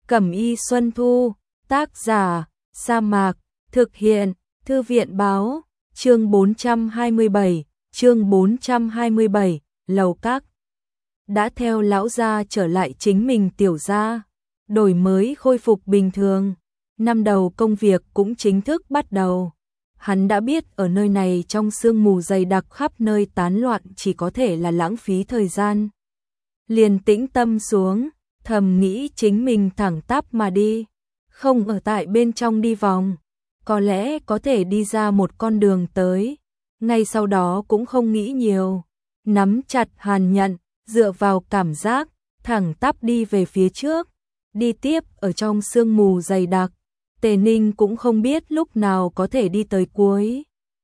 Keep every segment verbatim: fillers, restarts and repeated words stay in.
Cẩm y Xuân Thu, tác giả, Sa Mạc, thực hiện, Thư viện báo, chương bốn trăm hai mươi bảy, chương bốn trăm hai mươi bảy, Lầu Các. Đã theo lão gia trở lại chính mình tiểu gia, đổi mới khôi phục bình thường, năm đầu công việc cũng chính thức bắt đầu. Hắn đã biết ở nơi này trong sương mù dày đặc khắp nơi tán loạn chỉ có thể là lãng phí thời gian. Liền tĩnh tâm xuống, thầm nghĩ chính mình thẳng tắp mà đi, không ở tại bên trong đi vòng, có lẽ có thể đi ra một con đường tới. Ngay sau đó cũng không nghĩ nhiều, nắm chặt hàn nhận, dựa vào cảm giác, thẳng tắp đi về phía trước, đi tiếp ở trong sương mù dày đặc. Tề Ninh cũng không biết lúc nào có thể đi tới cuối.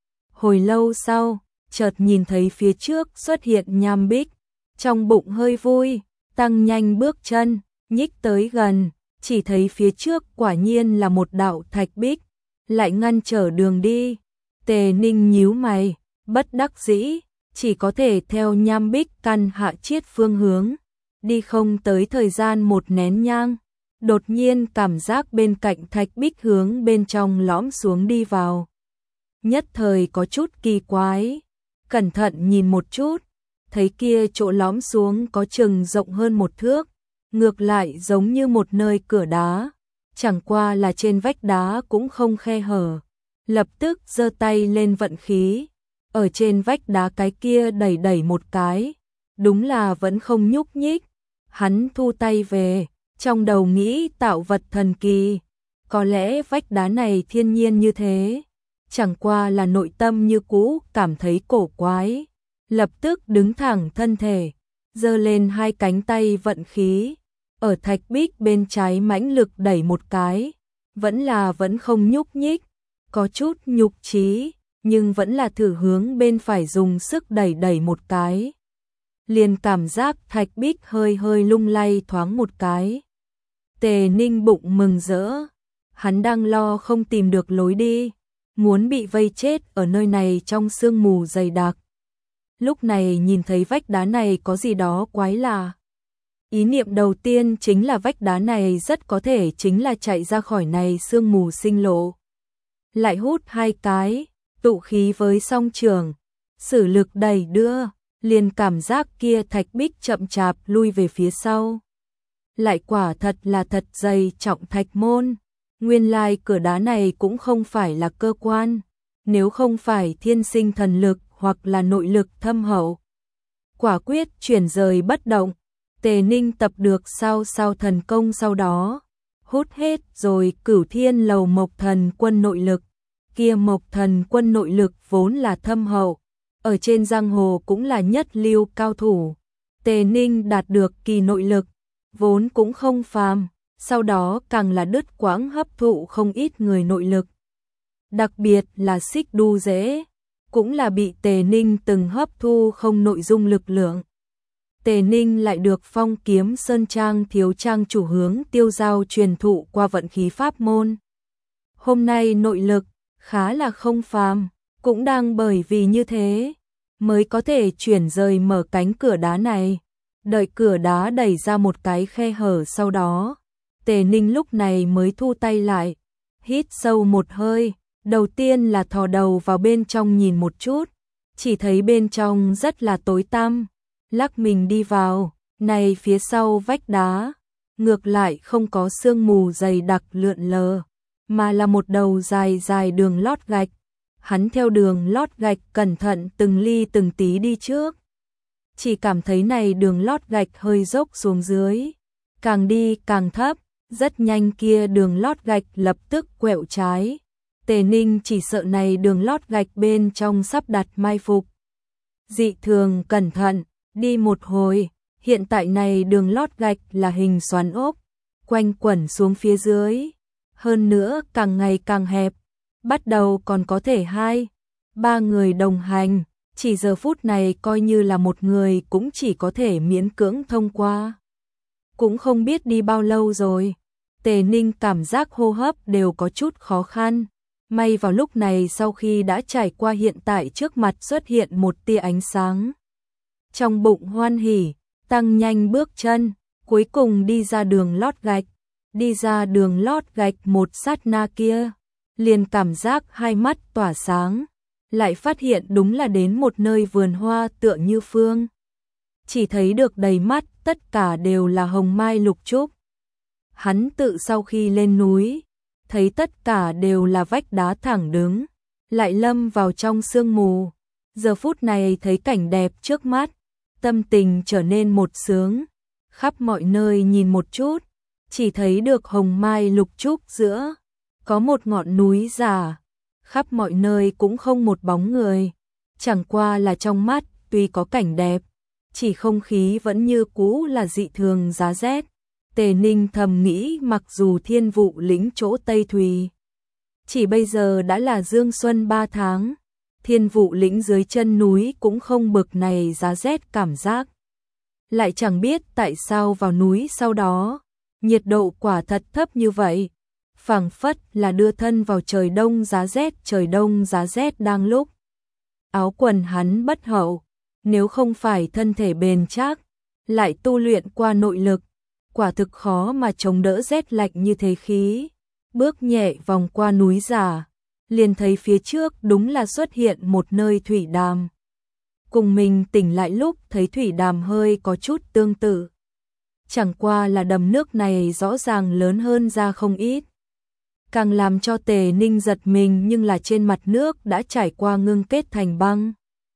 Hồi lâu sau, chợt nhìn thấy phía trước xuất hiện nham bích, trong bụng hơi vui, tăng nhanh bước chân, nhích tới gần, chỉ thấy phía trước quả nhiên là một đạo thạch bích, lại ngăn trở đường đi. Tề Ninh nhíu mày, bất đắc dĩ, chỉ có thể theo nham bích căn hạ chiết phương hướng, đi không tới thời gian một nén nhang. Đột nhiên cảm giác bên cạnh thạch bích hướng bên trong lõm xuống đi vào. Nhất thời có chút kỳ quái, cẩn thận nhìn một chút, thấy kia chỗ lõm xuống có chừng rộng hơn một thước, ngược lại giống như một nơi cửa đá, chẳng qua là trên vách đá cũng không khe hở. Lập tức giơ tay lên vận khí, ở trên vách đá cái kia đẩy đẩy một cái, đúng là vẫn không nhúc nhích. Hắn thu tay về, trong đầu nghĩ tạo vật thần kỳ, có lẽ vách đá này thiên nhiên như thế, chẳng qua là nội tâm như cũ cảm thấy cổ quái. Lập tức đứng thẳng thân thể, giơ lên hai cánh tay vận khí, ở thạch bích bên trái mãnh lực đẩy một cái, vẫn là vẫn không nhúc nhích, có chút nhục chí, nhưng vẫn là thử hướng bên phải dùng sức đẩy đẩy một cái. Liền cảm giác thạch bích hơi hơi lung lay thoáng một cái. Tề Ninh bụng mừng rỡ, hắn đang lo không tìm được lối đi, muốn bị vây chết ở nơi này trong sương mù dày đặc. Lúc này nhìn thấy vách đá này có gì đó quái lạ. Ý niệm đầu tiên chính là vách đá này rất có thể chính là chạy ra khỏi này sương mù sinh lộ. Lại hút hai cái, tụ khí với song trường, sử lực đẩy đưa, liền cảm giác kia thạch bích chậm chạp lui về phía sau. Lại quả thật là thật dày trọng thạch môn, nguyên lai cửa đá này cũng không phải là cơ quan, nếu không phải thiên sinh thần lực hoặc là nội lực thâm hậu. Quả quyết chuyển rời bất động, Tề Ninh tập được sao sao thần công sau đó, hút hết rồi Cửu Thiên Lầu Mộc Thần Quân nội lực, kia Mộc Thần Quân nội lực vốn là thâm hậu, ở trên giang hồ cũng là nhất lưu cao thủ. Tề Ninh đạt được kỳ nội lực, vốn cũng không phàm, sau đó càng là đứt quãng hấp thụ không ít người nội lực. Đặc biệt là Xích Đu Dễ, cũng là bị Tề Ninh từng hấp thu không nội dung lực lượng. Tề Ninh lại được Phong Kiếm Sơn Trang thiếu trang chủ hướng Tiêu Giao truyền thụ qua vận khí pháp môn. Hôm nay nội lực khá là không phàm, cũng đang bởi vì như thế mới có thể chuyển rời mở cánh cửa đá này. Đợi cửa đá đẩy ra một cái khe hở sau đó, Tề Ninh lúc này mới thu tay lại, hít sâu một hơi, đầu tiên là thò đầu vào bên trong nhìn một chút, chỉ thấy bên trong rất là tối tăm, lắc mình đi vào, này phía sau vách đá, ngược lại không có sương mù dày đặc lượn lờ, mà là một đầu dài dài đường lót gạch. Hắn theo đường lót gạch cẩn thận từng ly từng tí đi trước. Chỉ cảm thấy này đường lót gạch hơi dốc xuống dưới, càng đi càng thấp, rất nhanh kia đường lót gạch lập tức quẹo trái. Tề Ninh chỉ sợ này đường lót gạch bên trong sắp đặt mai phục. Dị thường cẩn thận, đi một hồi, hiện tại này đường lót gạch là hình xoắn ốc, quanh quẩn xuống phía dưới, hơn nữa càng ngày càng hẹp, bắt đầu còn có thể hai, ba người đồng hành. Chỉ giờ phút này coi như là một người cũng chỉ có thể miễn cưỡng thông qua. Cũng không biết đi bao lâu rồi, Tề Ninh cảm giác hô hấp đều có chút khó khăn. May vào lúc này sau khi đã trải qua hiện tại trước mặt xuất hiện một tia ánh sáng. Trong bụng hoan hỉ, tăng nhanh bước chân, cuối cùng đi ra đường lót gạch. đi ra đường lót gạch một sát na kia, liền cảm giác hai mắt tỏa sáng, lại phát hiện đúng là đến một nơi vườn hoa tựa như phương. Chỉ thấy được đầy mắt tất cả đều là hồng mai lục trúc. Hắn tự sau khi lên núi, thấy tất cả đều là vách đá thẳng đứng, lại lâm vào trong sương mù. Giờ phút này thấy cảnh đẹp trước mắt, tâm tình trở nên một sướng, khắp mọi nơi nhìn một chút, chỉ thấy được hồng mai lục trúc giữa, có một ngọn núi già, khắp mọi nơi cũng không một bóng người, chẳng qua là trong mắt tuy có cảnh đẹp, chỉ không khí vẫn như cũ là dị thường giá rét. Tề Ninh thầm nghĩ mặc dù Thiên Vụ Lĩnh chỗ Tây Thùy, chỉ bây giờ đã là dương xuân ba tháng, Thiên Vụ Lĩnh dưới chân núi cũng không bực này giá rét cảm giác. Lại chẳng biết tại sao vào núi sau đó, nhiệt độ quả thật thấp như vậy, phảng phất là đưa thân vào trời đông giá rét, trời đông giá rét đang lúc. Áo quần hắn bất hậu, nếu không phải thân thể bền chắc, lại tu luyện qua nội lực, quả thực khó mà chống đỡ rét lạnh như thế khí. Bước nhẹ vòng qua núi già, liền thấy phía trước đúng là xuất hiện một nơi thủy đàm. Cùng mình tỉnh lại lúc thấy thủy đàm hơi có chút tương tự. Chẳng qua là đầm nước này rõ ràng lớn hơn ra không ít. Càng làm cho Tề Ninh giật mình nhưng là trên mặt nước đã trải qua ngưng kết thành băng.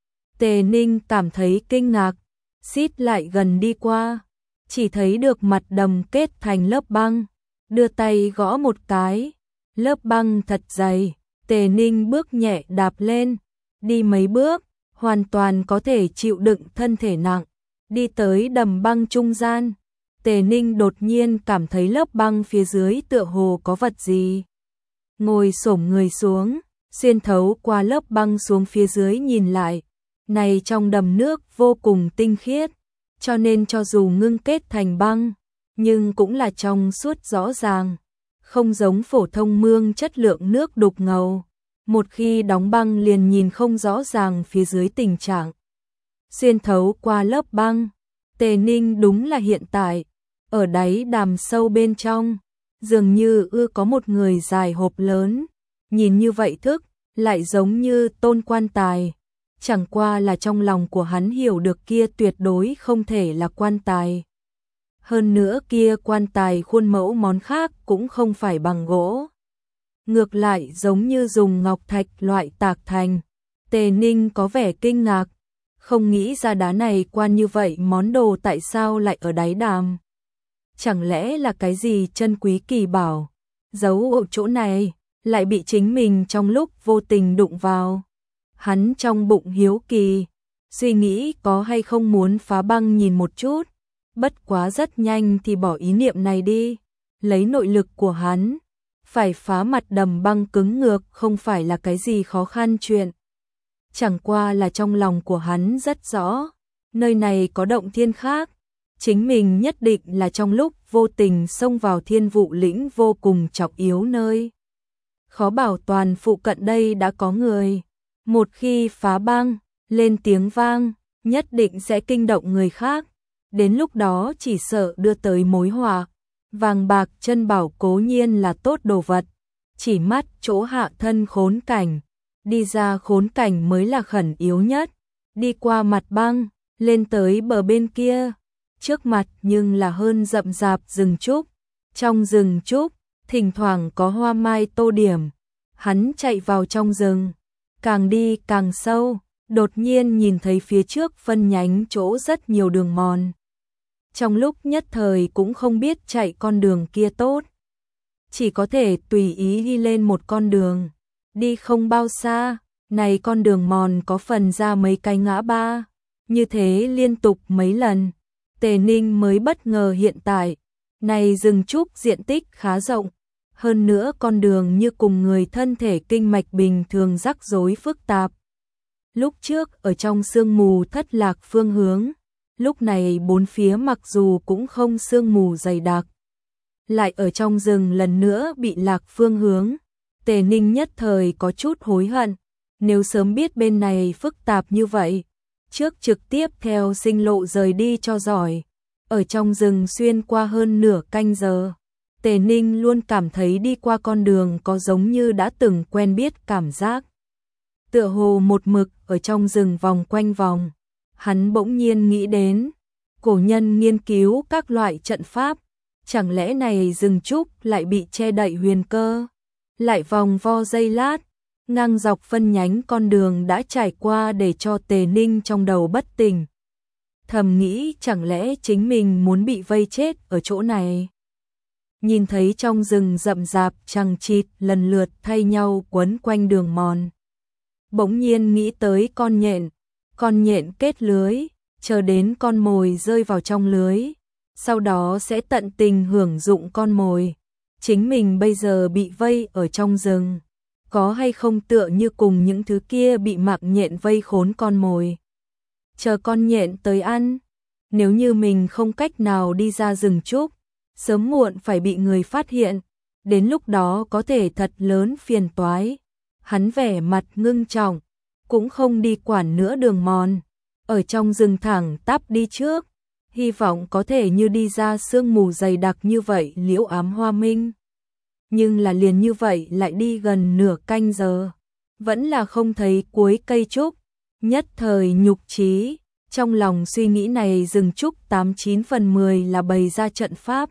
Tề Ninh cảm thấy kinh ngạc, xít lại gần đi qua, chỉ thấy được mặt đầm kết thành lớp băng, đưa tay gõ một cái, lớp băng thật dày, Tề Ninh bước nhẹ đạp lên, đi mấy bước, hoàn toàn có thể chịu đựng thân thể nặng, đi tới đầm băng trung gian. Tề Ninh đột nhiên cảm thấy lớp băng phía dưới tựa hồ có vật gì. Ngồi xổm người xuống, xuyên thấu qua lớp băng xuống phía dưới nhìn lại, này trong đầm nước vô cùng tinh khiết, cho nên cho dù ngưng kết thành băng, nhưng cũng là trong suốt rõ ràng, không giống phổ thông mương chất lượng nước đục ngầu. Một khi đóng băng liền nhìn không rõ ràng phía dưới tình trạng. Xuyên thấu qua lớp băng, Tề Ninh đúng là hiện tại, ở đáy đàm sâu bên trong, dường như ư có một người dài hộp lớn, nhìn như vậy thức, lại giống như tôn quan tài. Chẳng qua là trong lòng của hắn hiểu được kia tuyệt đối không thể là quan tài. Hơn nữa kia quan tài khuôn mẫu món khác cũng không phải bằng gỗ. Ngược lại giống như dùng ngọc thạch loại tạc thành. Tề Ninh có vẻ kinh ngạc, không nghĩ ra đá này quan như vậy món đồ tại sao lại ở đáy đàm. Chẳng lẽ là cái gì chân quý kỳ bảo, giấu ở chỗ này, lại bị chính mình trong lúc vô tình đụng vào. Hắn trong bụng hiếu kỳ, suy nghĩ có hay không muốn phá băng nhìn một chút, bất quá rất nhanh thì bỏ ý niệm này đi, lấy nội lực của hắn, phải phá mặt đầm băng cứng ngược không phải là cái gì khó khăn chuyện. Chẳng qua là trong lòng của hắn rất rõ, nơi này có động thiên khác, chính mình nhất định là trong lúc vô tình xông vào Thiên Vụ Lĩnh vô cùng trọng yếu nơi. Khó bảo toàn phụ cận đây đã có người. Một khi phá băng, lên tiếng vang, nhất định sẽ kinh động người khác. Đến lúc đó chỉ sợ đưa tới mối họa. Vàng bạc chân bảo cố nhiên là tốt đồ vật, chỉ mắt chỗ hạ thân khốn cảnh, đi ra khốn cảnh mới là khẩn yếu nhất. Đi qua mặt băng, lên tới bờ bên kia, trước mặt nhưng là hơn rậm rạp rừng trúc. Trong rừng trúc, thỉnh thoảng có hoa mai tô điểm. Hắn chạy vào trong rừng, càng đi càng sâu, đột nhiên nhìn thấy phía trước phân nhánh chỗ rất nhiều đường mòn. Trong lúc nhất thời cũng không biết chạy con đường kia tốt, chỉ có thể tùy ý đi lên một con đường. Đi không bao xa, này con đường mòn có phần ra mấy cái ngã ba, như thế liên tục mấy lần. Tề Ninh mới bất ngờ hiện tại, này rừng trúc diện tích khá rộng, hơn nữa con đường như cùng người thân thể kinh mạch bình thường rắc rối phức tạp. Lúc trước ở trong sương mù thất lạc phương hướng, lúc này bốn phía mặc dù cũng không sương mù dày đặc, lại ở trong rừng lần nữa bị lạc phương hướng. Tề Ninh nhất thời có chút hối hận, nếu sớm biết bên này phức tạp như vậy, trước trực tiếp theo sinh lộ rời đi cho giỏi. Ở trong rừng xuyên qua hơn nửa canh giờ, Tề Ninh luôn cảm thấy đi qua con đường có giống như đã từng quen biết cảm giác. Tựa hồ một mực ở trong rừng vòng quanh vòng. Hắn bỗng nhiên nghĩ đến, cổ nhân nghiên cứu các loại trận pháp, chẳng lẽ này rừng trúc lại bị che đậy huyền cơ, lại vòng vo giây lát, ngang dọc phân nhánh con đường đã trải qua để cho Tề Ninh trong đầu bất tỉnh. Thầm nghĩ chẳng lẽ chính mình muốn bị vây chết ở chỗ này. Nhìn thấy trong rừng rậm rạp chằng chịt lần lượt thay nhau quấn quanh đường mòn. Bỗng nhiên nghĩ tới con nhện, con nhện kết lưới, chờ đến con mồi rơi vào trong lưới, sau đó sẽ tận tình hưởng dụng con mồi. Chính mình bây giờ bị vây ở trong rừng, có hay không tựa như cùng những thứ kia bị mạng nhện vây khốn con mồi. Chờ con nhện tới ăn, nếu như mình không cách nào đi ra rừng trúc, sớm muộn phải bị người phát hiện, đến lúc đó có thể thật lớn phiền toái. Hắn vẻ mặt ngưng trọng, cũng không đi quản nữa đường mòn, ở trong rừng thẳng tắp đi trước, hy vọng có thể như đi ra sương mù dày đặc như vậy liễu ám hoa minh. Nhưng là liền như vậy lại đi gần nửa canh giờ, vẫn là không thấy cuối cây trúc, nhất thời nhục chí, trong lòng suy nghĩ này rừng trúc tám chín phần mười là bày ra trận pháp.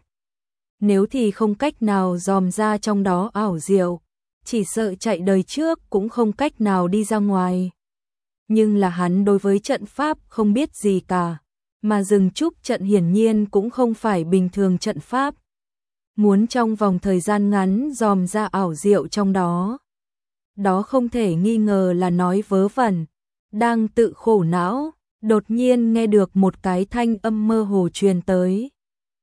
Nếu thì không cách nào dòm ra trong đó ảo diệu, chỉ sợ chạy đời trước cũng không cách nào đi ra ngoài. Nhưng là hắn đối với trận pháp không biết gì cả, mà rừng trúc trận hiển nhiên cũng không phải bình thường trận pháp. Muốn trong vòng thời gian ngắn dòm ra ảo diệu trong đó, đó không thể nghi ngờ là nói vớ vẩn. Đang tự khổ não, đột nhiên nghe được một cái thanh âm mơ hồ truyền tới.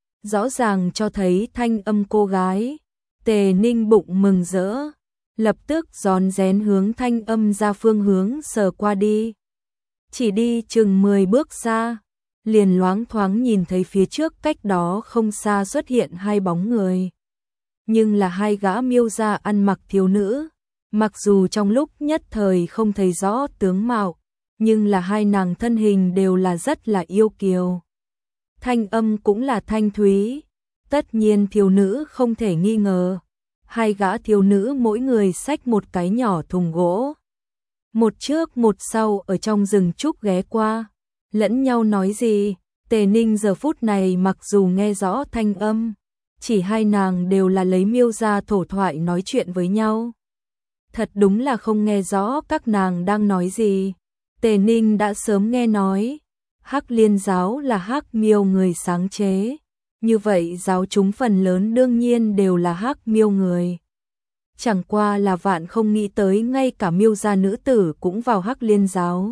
Rõ ràng cho thấy thanh âm cô gái. Tề Ninh bụng mừng rỡ, lập tức rón rén hướng thanh âm ra phương hướng sờ qua đi. Chỉ đi chừng mười bước xa, liền loáng thoáng nhìn thấy phía trước cách đó không xa xuất hiện hai bóng người. Nhưng là hai gã miêu gia ăn mặc thiếu nữ, mặc dù trong lúc nhất thời không thấy rõ tướng mạo, nhưng là hai nàng thân hình đều là rất là yêu kiều. Thanh âm cũng là thanh thúy, tất nhiên thiếu nữ không thể nghi ngờ. Hai gã thiếu nữ mỗi người xách một cái nhỏ thùng gỗ. Một trước một sau ở trong rừng trúc ghé qua, lẫn nhau nói gì. Tề Ninh giờ phút này mặc dù nghe rõ thanh âm, chỉ hai nàng đều là lấy miêu gia thổ thoại nói chuyện với nhau. Thật đúng là không nghe rõ các nàng đang nói gì. Tề Ninh đã sớm nghe nói, Hắc Liên giáo là Hắc Miêu người sáng chế. Như vậy giáo chúng phần lớn đương nhiên đều là Hắc Miêu người. Chẳng qua là vạn không nghĩ tới ngay cả miêu gia nữ tử cũng vào Hắc Liên giáo.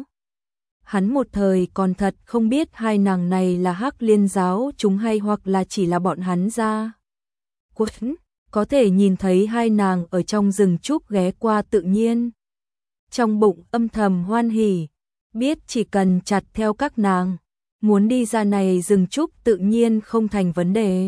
Hắn một thời còn thật không biết hai nàng này là Hắc Liên giáo chúng hay hoặc là chỉ là bọn hắn ra. Quấn, có thể nhìn thấy hai nàng ở trong rừng trúc ghé qua tự nhiên. Trong bụng âm thầm hoan hỉ, biết chỉ cần chặt theo các nàng, muốn đi ra này rừng trúc tự nhiên không thành vấn đề.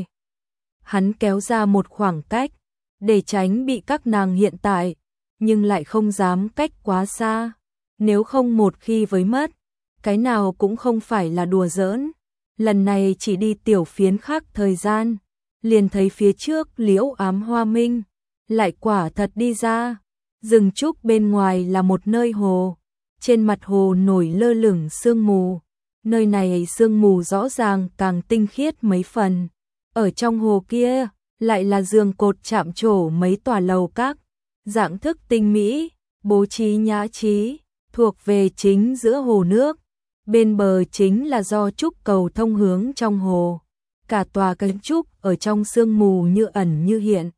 Hắn kéo ra một khoảng cách, để tránh bị các nàng hiện tại, nhưng lại không dám cách quá xa. Nếu không một khi với mất, cái nào cũng không phải là đùa giỡn. Lần này chỉ đi tiểu phiến khác thời gian, liền thấy phía trước liễu ám hoa minh, lại quả thật đi ra. Rừng trúc bên ngoài là một nơi hồ, trên mặt hồ nổi lơ lửng sương mù. Nơi này sương mù rõ ràng càng tinh khiết mấy phần. Ở trong hồ kia, lại là giường cột chạm trổ mấy tòa lầu các, dạng thức tinh mỹ, bố trí nhã trí, thuộc về chính giữa hồ nước. Bên bờ chính là do trúc cầu thông hướng trong hồ. Cả tòa kiến trúc ở trong sương mù như ẩn như hiện.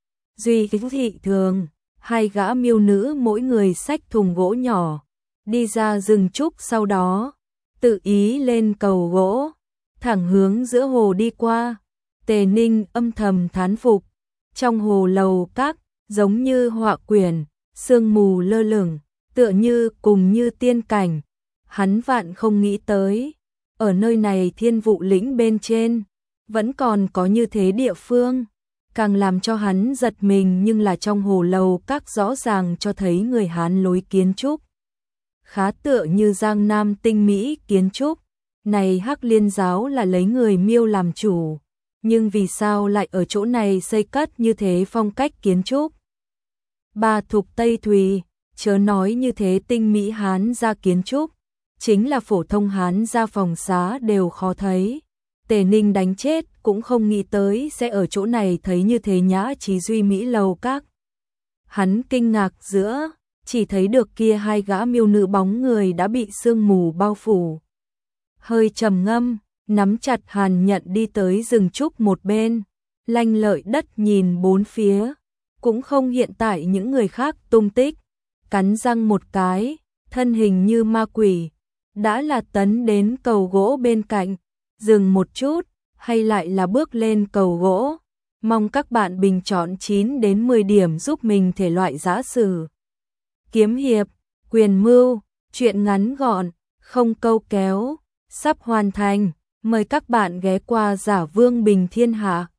Duy kính thị thường, hai gã miêu nữ mỗi người xách thùng gỗ nhỏ, đi ra rừng trúc sau đó, tự ý lên cầu gỗ, thẳng hướng giữa hồ đi qua. Tề Ninh âm thầm thán phục, trong hồ lầu các, giống như họa quyển, sương mù lơ lửng, tựa như cùng như tiên cảnh. Hắn vạn không nghĩ tới, ở nơi này thiên vụ lĩnh bên trên, vẫn còn có như thế địa phương. Càng làm cho hắn giật mình nhưng là trong hồ lầu các rõ ràng cho thấy người Hán lối kiến trúc. Khá tựa như Giang Nam tinh mỹ kiến trúc, này Hắc Liên giáo là lấy người miêu làm chủ. nhưng vì sao lại ở chỗ này xây cất như thế phong cách kiến trúc? Bà Thục Tây Thùy, chớ nói như thế tinh mỹ Hán gia kiến trúc, chính là phổ thông Hán gia phòng xá đều khó thấy. Tề Ninh đánh chết cũng không nghĩ tới sẽ ở chỗ này thấy như thế nhã trí duy mỹ lầu các. Hắn kinh ngạc giữa, chỉ thấy được kia hai gã miêu nữ bóng người đã bị sương mù bao phủ. Hơi trầm ngâm, nắm chặt hàn nhận đi tới rừng trúc một bên, lanh lợi đất nhìn bốn phía, cũng không hiện tại những người khác tung tích, cắn răng một cái, thân hình như ma quỷ, đã là tấn đến cầu gỗ bên cạnh, dừng một chút, hay lại là bước lên cầu gỗ, mong các bạn bình chọn chín đến mười điểm giúp mình thể loại giã sử. Kiếm hiệp, quyền mưu, truyện ngắn gọn, không câu kéo, sắp hoàn thành, mời các bạn ghé qua Giả Vương Bình Thiên Hạ.